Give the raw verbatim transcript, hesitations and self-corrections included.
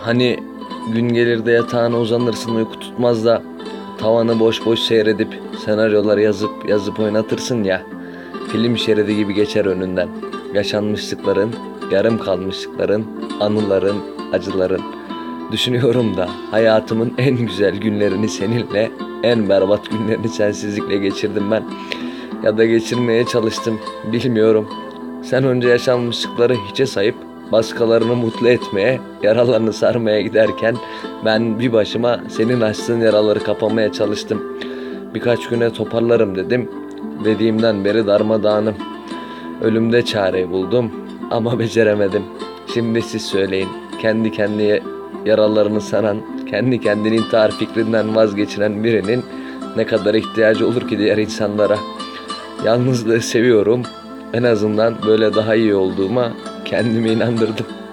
Hani gün gelir de yatağına uzanırsın, uyku tutmaz da tavanı boş boş seyredip senaryolar yazıp yazıp oynatırsın ya. Film şeridi gibi geçer önünden. Yaşanmışlıkların, yarım kalmışlıkların, anıların, acıların. Düşünüyorum da hayatımın en güzel günlerini seninle, en berbat günlerini sensizlikle geçirdim ben. Ya da geçirmeye çalıştım, bilmiyorum. Sen önce yaşanmışlıkları hiçe sayıp başkalarını mutlu etmeye, yaralarını sarmaya giderken ben bir başıma senin açtığın yaraları kapamaya çalıştım. Birkaç güne toparlarım dedim. Dediğimden beri darmadağınım. Ölümde çare buldum ama beceremedim. Şimdi siz söyleyin. Kendi kendine yaralarını saran, kendi kendini intihar fikrinden vazgeçiren birinin ne kadar ihtiyacı olur ki diğer insanlara? Yalnızlığı seviyorum. En azından böyle daha iyi olduğuma kendimi inandırdım.